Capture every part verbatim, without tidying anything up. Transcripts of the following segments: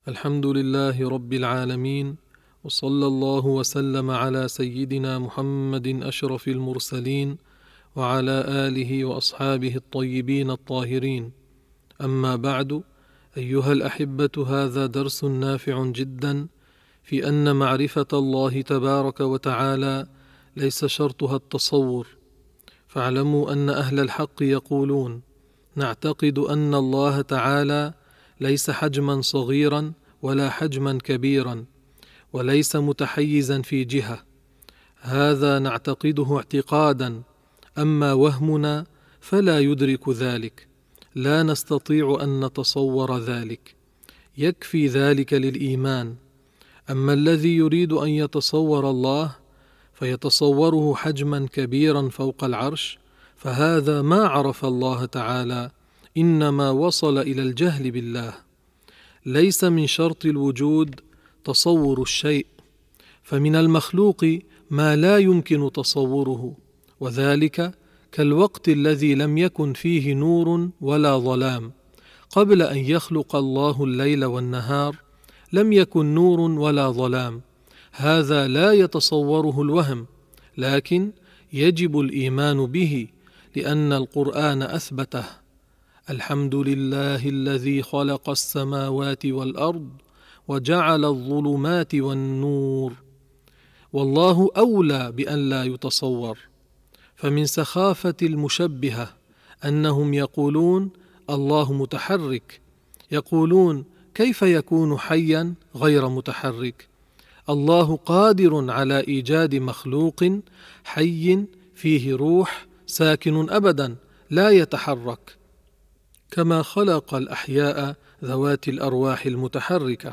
الحمد لله رب العالمين، وصلى الله وسلم على سيدنا محمد أشرف المرسلين وعلى آله وأصحابه الطيبين الطاهرين. أما بعد، أيها الأحبة، هذا درس نافع جدا في أن معرفة الله تبارك وتعالى ليس شرطها التصور. فاعلموا أن أهل الحق يقولون: نعتقد أن الله تعالى ليس حجما صغيرا ولا حجما كبيرا، وليس متحيزا في جهة. هذا نعتقده اعتقادا، أما وهمنا فلا يدرك ذلك، لا نستطيع أن نتصور ذلك، يكفي ذلك للإيمان. أما الذي يريد أن يتصور الله فيتصوره حجما كبيرا فوق العرش، فهذا ما عرف الله تعالى، إنما وصل إلى الجهل بالله. ليس من شرط الوجود تصور الشيء، فمن المخلوق ما لا يمكن تصوره، وذلك كالوقت الذي لم يكن فيه نور ولا ظلام. قبل أن يخلق الله الليل والنهار لم يكن نور ولا ظلام، هذا لا يتصوره الوهم، لكن يجب الإيمان به لأن القرآن أثبته: الحمد لله الذي خلق السماوات والأرض وجعل الظلمات والنور. والله أولى بأن لا يتصور. فمن سخافة المشبهة أنهم يقولون الله متحرك، يقولون: كيف يكون حيا غير متحرك؟ الله قادر على إيجاد مخلوق حي فيه روح ساكن أبدا لا يتحرك، كما خلق الأحياء ذوات الأرواح المتحركة.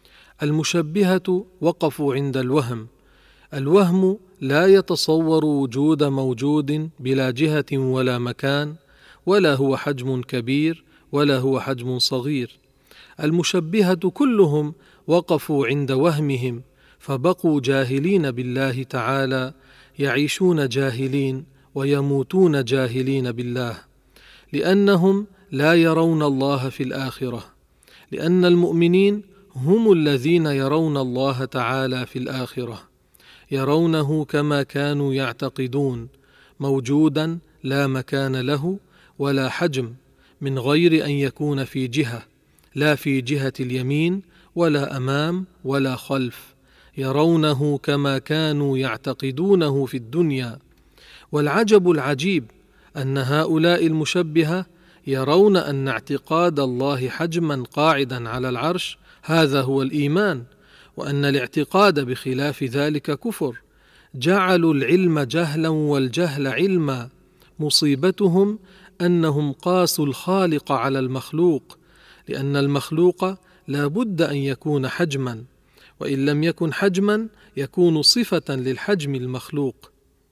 المشبهة وقفوا عند الوهم. الوهم لا يتصور وجود موجود بلا جهة ولا مكان، ولا هو حجم كبير ولا هو حجم صغير. المشبهة كلهم وقفوا عند وهمهم، فبقوا جاهلين بالله تعالى، يعيشون جاهلين ويموتون جاهلين بالله، لأنهم لا يرون الله في الآخرة، لأن المؤمنين هم الذين يرون الله تعالى في الآخرة، يرونه كما كانوا يعتقدون، موجودا لا مكان له ولا حجم، من غير أن يكون في جهة، لا في جهة اليمين ولا أمام ولا خلف، يرونه كما كانوا يعتقدونه في الدنيا. والعجب العجيب أن هؤلاء المشبهة يرون أن اعتقاد الله حجما قاعدا على العرش هذا هو الإيمان، وأن الاعتقاد بخلاف ذلك كفر. جعلوا العلم جهلا والجهل علما. مصيبتهم أنهم قاسوا الخالق على المخلوق، لأن المخلوق لا بد أن يكون حجما، وإن لم يكن حجما يكون صفة للحجم المخلوق،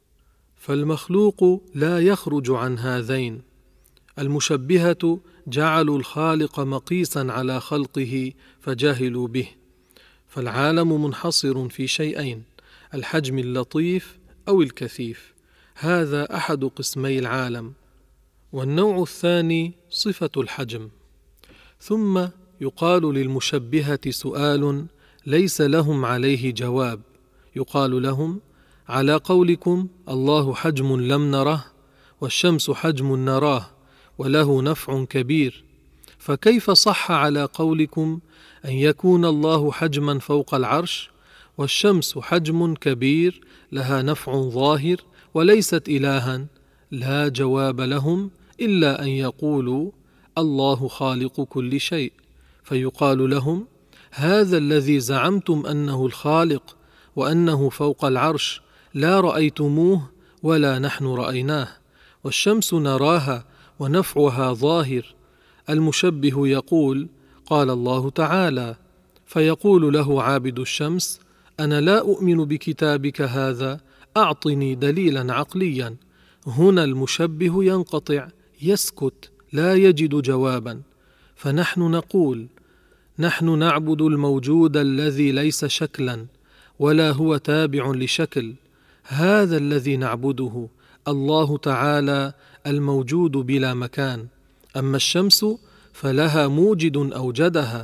فالمخلوق لا يخرج عن هذين. المشبهة جعلوا الخالق مقيسا على خلقه فجهلوا به. فالعالم منحصر في شيئين: الحجم اللطيف أو الكثيف، هذا أحد قسمي العالم. والنوع الثاني صفة الحجم. ثم يقال للمشبهة سؤال ليس لهم عليه جواب، يقال لهم: على قولكم الله حجم لم نره، والشمس حجم نراه وله نفع كبير، فكيف صح على قولكم أن يكون الله حجما فوق العرش، والشمس حجم كبير لها نفع ظاهر وليست إلها؟ لا جواب لهم إلا أن يقولوا الله خالق كل شيء. فيقال لهم: هذا الذي زعمتم أنه الخالق وأنه فوق العرش لا رأيتموه ولا نحن رأيناه، والشمس نراها ونفعها ظاهر. المشبه يقول: قال الله تعالى، فيقول له عابد الشمس: أنا لا أؤمن بكتابك هذا، أعطني دليلا عقليا. هنا المشبه ينقطع، يسكت، لا يجد جوابا. فنحن نقول: نحن نعبد الموجود الذي ليس شكلا ولا هو تابع لشكل، هذا الذي نعبده، الله تعالى الموجود بلا مكان. أما الشمس فلها موجد أوجدها،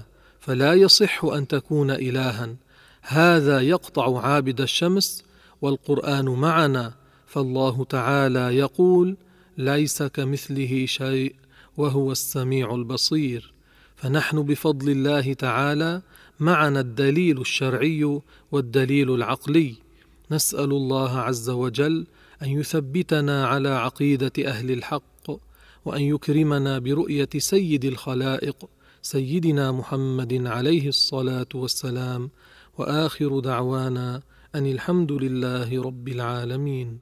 فلا يصح أن تكون إلها، هذا يقطع عابد الشمس. والقرآن معنا، فالله تعالى يقول: ليس كمثله شيء وهو السميع البصير. فنحن بفضل الله تعالى معنا الدليل الشرعي والدليل العقلي. نسأل الله عز وجل أن يثبتنا على عقيدة أهل الحق، وأن يكرمنا برؤية سيد الخلائق سيدنا محمد عليه الصلاة والسلام. وآخر دعوانا أن الحمد لله رب العالمين.